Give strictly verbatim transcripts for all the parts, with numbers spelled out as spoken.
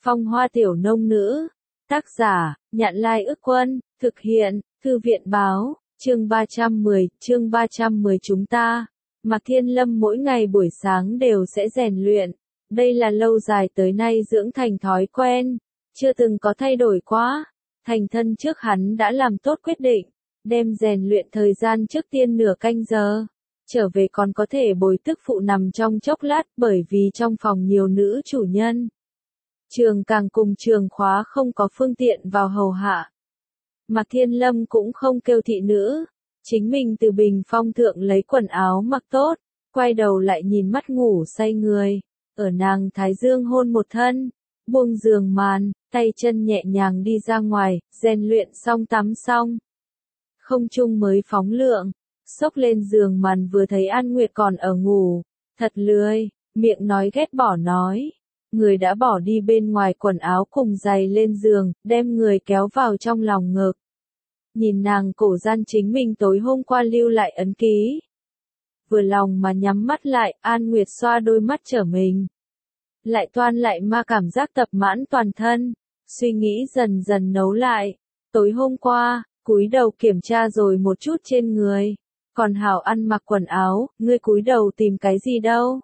Phong hoa tiểu nông nữ. Tác giả, Nhạn Lai Ức Quân, thực hiện, Thư viện báo, chương ba trăm mười, chương ba trăm mười chúng ta. Mạc Thiên Lâm mỗi ngày buổi sáng đều sẽ rèn luyện. Đây là lâu dài tới nay dưỡng thành thói quen, chưa từng có thay đổi quá. Thành thân trước hắn đã làm tốt quyết định, đem rèn luyện thời gian trước tiên nửa canh giờ. Trở về còn có thể bồi tức phụ nằm trong chốc lát bởi vì trong phòng nhiều nữ chủ nhân. Trường càng cùng trường khóa không có phương tiện vào hầu hạ. Mạc Thiên Lâm cũng không kêu thị nữ, chính mình từ bình phong thượng lấy quần áo mặc tốt, quay đầu lại nhìn mắt ngủ say người, ở nàng thái dương hôn một thân, buông giường màn, tay chân nhẹ nhàng đi ra ngoài, rèn luyện xong tắm xong. Không trung mới phóng lượng, xốc lên giường màn vừa thấy An Nguyệt còn ở ngủ, thật lười, miệng nói ghét bỏ nói. Người đã bỏ đi bên ngoài quần áo cùng giày lên giường, đem người kéo vào trong lòng ngực. Nhìn nàng cổ gian chính mình tối hôm qua lưu lại ấn ký. Vừa lòng mà nhắm mắt lại, An Nguyệt xoa đôi mắt trở mình. Lại toan lại ma cảm giác tập mãn toàn thân, suy nghĩ dần dần nấu lại. Tối hôm qua, cúi đầu kiểm tra rồi một chút trên người. Còn hảo ăn mặc quần áo, ngươi cúi đầu tìm cái gì đâu.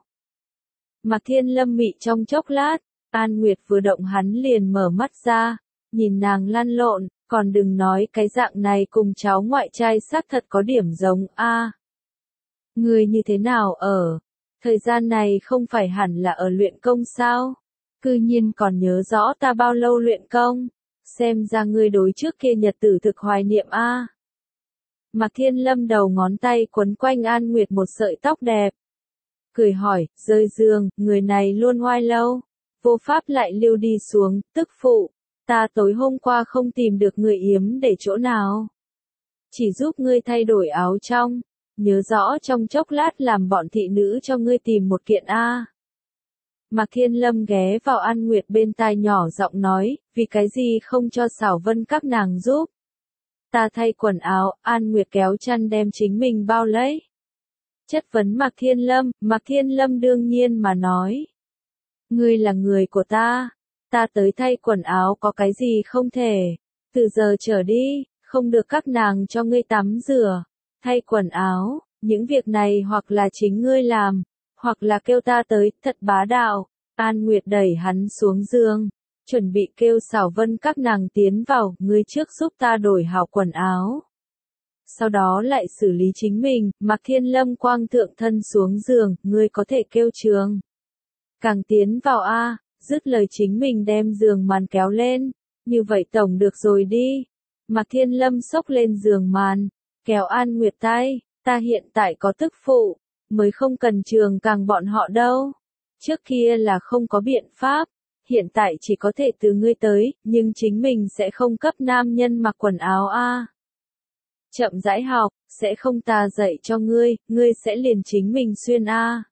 Mạc Thiên Lâm mị trong chốc lát, An Nguyệt vừa động hắn liền mở mắt ra, nhìn nàng lăn lộn, còn đừng nói cái dạng này cùng cháu ngoại trai xác thật có điểm giống a. À, ngươi như thế nào ở? Thời gian này không phải hẳn là ở luyện công sao? Cư nhiên còn nhớ rõ ta bao lâu luyện công, xem ra ngươi đối trước kia nhật tử thực hoài niệm a. À. Mạc Thiên Lâm đầu ngón tay quấn quanh An Nguyệt một sợi tóc đẹp. Cười hỏi, rơi giường, người này luôn oai lâu, vô pháp lại lưu đi xuống, tức phụ, ta tối hôm qua không tìm được người yếm để chỗ nào. Chỉ giúp ngươi thay đổi áo trong, nhớ rõ trong chốc lát làm bọn thị nữ cho ngươi tìm một kiện A. À. Mạc Thiên Lâm ghé vào An Nguyệt bên tai nhỏ giọng nói, vì cái gì không cho Xảo Vân các nàng giúp. Ta thay quần áo, An Nguyệt kéo chăn đem chính mình bao lấy. Chất vấn Mạc Thiên Lâm, Mạc Thiên Lâm đương nhiên mà nói. Ngươi là người của ta, ta tới thay quần áo có cái gì không thể, từ giờ trở đi, không được các nàng cho ngươi tắm rửa, thay quần áo, những việc này hoặc là chính ngươi làm, hoặc là kêu ta tới, thật bá đạo. An Nguyệt đẩy hắn xuống giường, chuẩn bị kêu Xảo Vân các nàng tiến vào, ngươi trước giúp ta đổi hảo quần áo. Sau đó lại xử lý chính mình, Mạc Thiên Lâm quang thượng thân xuống giường, ngươi có thể kêu trường. Càng tiến vào a, dứt lời chính mình đem giường màn kéo lên, như vậy tổng được rồi đi. Mạc Thiên Lâm xốc lên giường màn, kéo An Nguyệt tay, ta hiện tại có tức phụ, mới không cần trường càng bọn họ đâu. Trước kia là không có biện pháp, hiện tại chỉ có thể từ ngươi tới, nhưng chính mình sẽ không cấp nam nhân mặc quần áo a. Chậm rãi học, sẽ không ta dạy cho ngươi, ngươi sẽ liền chính mình xuyên a. À.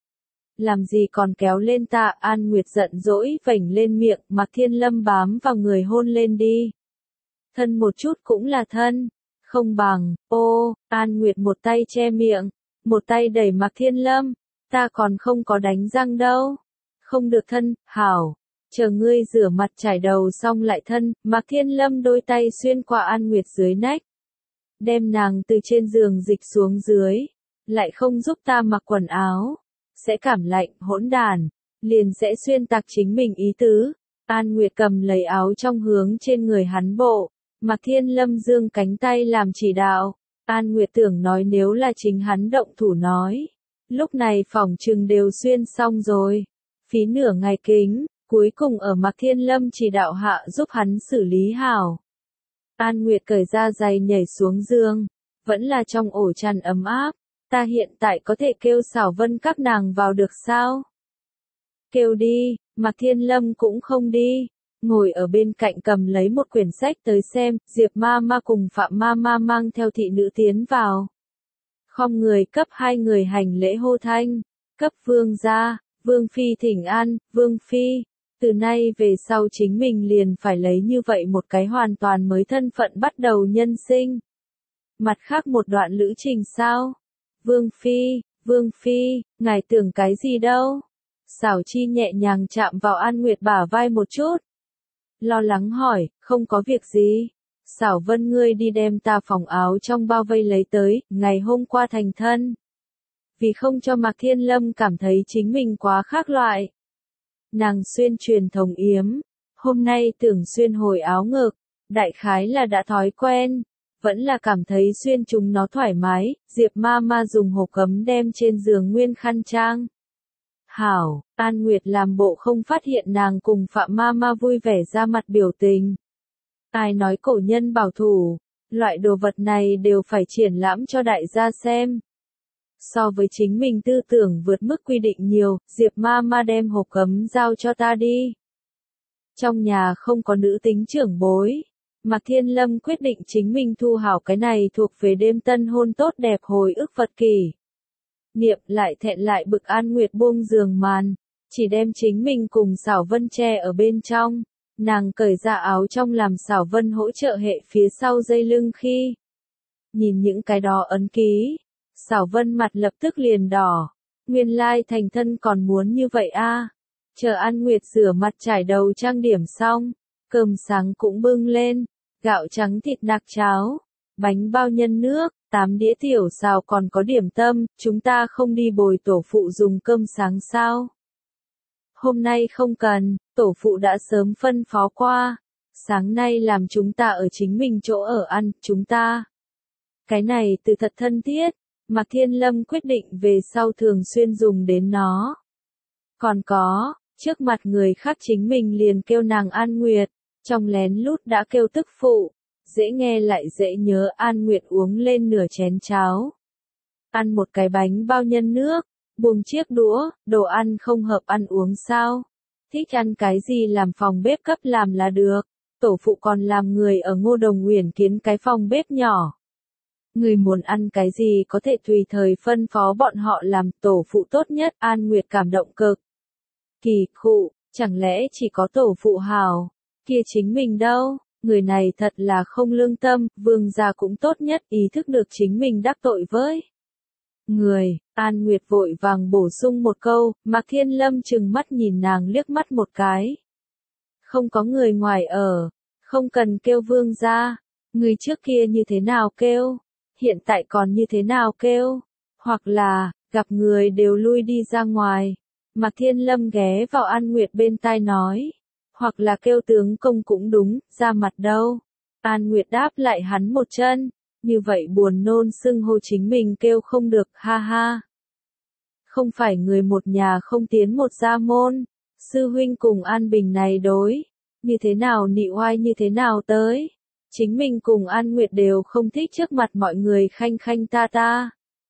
Làm gì còn kéo lên ta, An Nguyệt giận dỗi, vểnh lên miệng, Mạc Thiên Lâm bám vào người hôn lên đi. Thân một chút cũng là thân, không bằng, ô, An Nguyệt một tay che miệng, một tay đẩy Mạc Thiên Lâm, ta còn không có đánh răng đâu. Không được thân, hảo, chờ ngươi rửa mặt chải đầu xong lại thân, Mạc Thiên Lâm đôi tay xuyên qua An Nguyệt dưới nách. Đem nàng từ trên giường dịch xuống dưới, lại không giúp ta mặc quần áo, sẽ cảm lạnh, hỗn đàn, liền sẽ xuyên tạc chính mình ý tứ. An Nguyệt cầm lấy áo trong hướng trên người hắn bộ, Mạc Thiên Lâm giương cánh tay làm chỉ đạo. An Nguyệt tưởng nói nếu là chính hắn động thủ nói, lúc này phỏng chừng đều xuyên xong rồi, phí nửa ngày kính, cuối cùng ở Mạc Thiên Lâm chỉ đạo hạ giúp hắn xử lý hảo. An Nguyệt cởi ra giày nhảy xuống giường, vẫn là trong ổ chăn ấm áp, ta hiện tại có thể kêu Xảo Vân các nàng vào được sao? Kêu đi, Mạc Thiên Lâm cũng không đi, ngồi ở bên cạnh cầm lấy một quyển sách tới xem, Diệp ma ma cùng Phạm ma ma mang theo thị nữ tiến vào. Khom người cấp hai người hành lễ hô thanh, cấp vương gia, vương phi thỉnh an, vương phi. Từ nay về sau chính mình liền phải lấy như vậy một cái hoàn toàn mới thân phận bắt đầu nhân sinh. Mặt khác một đoạn lữ trình sao? Vương Phi, Vương Phi, ngài tưởng cái gì đâu? Xảo Chi nhẹ nhàng chạm vào An Nguyệt bả vai một chút. Lo lắng hỏi, không có việc gì. Xảo Vân ngươi đi đem ta phòng áo trong bao vây lấy tới, ngày hôm qua thành thân. Vì không cho Mạc Thiên Lâm cảm thấy chính mình quá khác loại. Nàng xuyên truyền thống yếm, hôm nay tưởng xuyên hồi áo ngực, đại khái là đã thói quen, vẫn là cảm thấy xuyên chúng nó thoải mái, Diệp ma ma dùng hộp cấm đem trên giường nguyên khăn trang. Hảo, An Nguyệt làm bộ không phát hiện nàng cùng Phạm ma ma vui vẻ ra mặt biểu tình. Ai nói cổ nhân bảo thủ, loại đồ vật này đều phải triển lãm cho đại gia xem. So với chính mình tư tưởng vượt mức quy định nhiều, Diệp ma ma đem hộp cấm giao cho ta đi. Trong nhà không có nữ tính trưởng bối, Mạc Thiên Lâm quyết định chính mình thu hảo cái này thuộc về đêm tân hôn tốt đẹp hồi ức Phật kỷ. Niệm lại thẹn lại bực An Nguyệt buông giường màn, chỉ đem chính mình cùng Xảo Vân che ở bên trong, nàng cởi ra áo trong làm Xảo Vân hỗ trợ hệ phía sau dây lưng khi. Nhìn những cái đó ấn ký, Xảo Vân mặt lập tức liền đỏ, nguyên lai thành thân còn muốn như vậy a. Chờ An Nguyệt rửa mặt trải đầu trang điểm xong, cơm sáng cũng bưng lên, gạo trắng thịt nạc cháo, bánh bao nhân nước, tám đĩa tiểu xào còn có điểm tâm, chúng ta không đi bồi tổ phụ dùng cơm sáng sao? Hôm nay không cần, tổ phụ đã sớm phân phó qua, sáng nay làm chúng ta ở chính mình chỗ ở ăn, chúng ta. Cái này từ thật thân thiết, Mạc Thiên Lâm quyết định về sau thường xuyên dùng đến nó. Còn có, trước mặt người khác chính mình liền kêu nàng An Nguyệt, trong lén lút đã kêu tức phụ, dễ nghe lại dễ nhớ. An Nguyệt uống lên nửa chén cháo. Ăn một cái bánh bao nhân nước, buông chiếc đũa, đồ ăn không hợp ăn uống sao? Thích ăn cái gì làm phòng bếp cấp làm là được, tổ phụ còn làm người ở Ngô Đồng Uyển kiến cái phòng bếp nhỏ. Người muốn ăn cái gì có thể tùy thời phân phó bọn họ làm, tổ phụ tốt nhất. An Nguyệt cảm động cực. Kỳ khụ, chẳng lẽ chỉ có tổ phụ hào, kia chính mình đâu, người này thật là không lương tâm. Vương gia cũng tốt nhất ý thức được chính mình đắc tội với người. An Nguyệt vội vàng bổ sung một câu, Mạc Thiên Lâm trừng mắt nhìn nàng liếc mắt một cái. Không có người ngoài ở, không cần kêu vương gia, người trước kia như thế nào kêu, hiện tại còn như thế nào kêu, hoặc là, gặp người đều lui đi ra ngoài. Mạc Thiên Lâm ghé vào An Nguyệt bên tai nói, hoặc là kêu tướng công cũng đúng, ra mặt đâu. An Nguyệt đáp lại hắn một chân, như vậy buồn nôn xưng hô chính mình kêu không được, ha ha. Không phải người một nhà không tiến một gia môn, sư huynh cùng An Bình này đối, như thế nào nị oai như thế nào tới. Chính mình cùng An Nguyệt đều không thích trước mặt mọi người khanh khanh ta ta.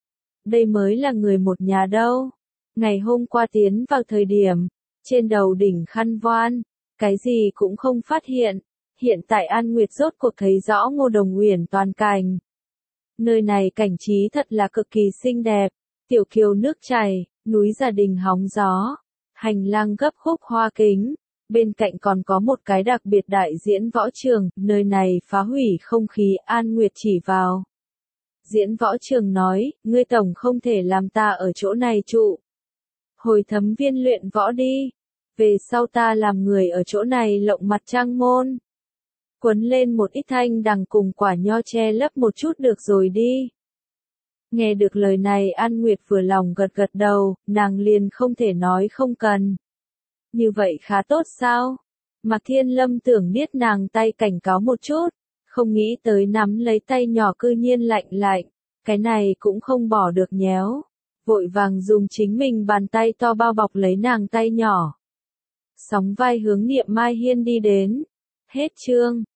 Đây mới là người một nhà đâu. Ngày hôm qua tiến vào thời điểm, trên đầu đỉnh khăn voan, cái gì cũng không phát hiện. Hiện tại An Nguyệt rốt cuộc thấy rõ Ngô Đồng Uyển toàn cảnh. Nơi này cảnh trí thật là cực kỳ xinh đẹp, tiểu kiều nước chảy, núi gia đình hóng gió, hành lang gấp khúc hoa kính, bên cạnh còn có một cái đặc biệt đại diễn võ trường, nơi này phá hủy không khí. An Nguyệt chỉ vào diễn võ trường nói, ngươi tổng không thể làm ta ở chỗ này trụ. Hồi Thấm Viên luyện võ đi, về sau ta làm người ở chỗ này lộng mặt trang môn. Quấn lên một ít thanh đằng cùng quả nho che lấp một chút được rồi đi. Nghe được lời này An Nguyệt vừa lòng gật gật đầu, nàng liền không thể nói không cần. Như vậy khá tốt sao? Mạc Thiên Lâm tưởng niết nàng tay cảnh cáo một chút, không nghĩ tới nắm lấy tay nhỏ cư nhiên lạnh lạnh, cái này cũng không bỏ được nhéo. Vội vàng dùng chính mình bàn tay to bao bọc lấy nàng tay nhỏ. Sóng vai hướng Niệm Mai Hiên đi đến. Hết chương.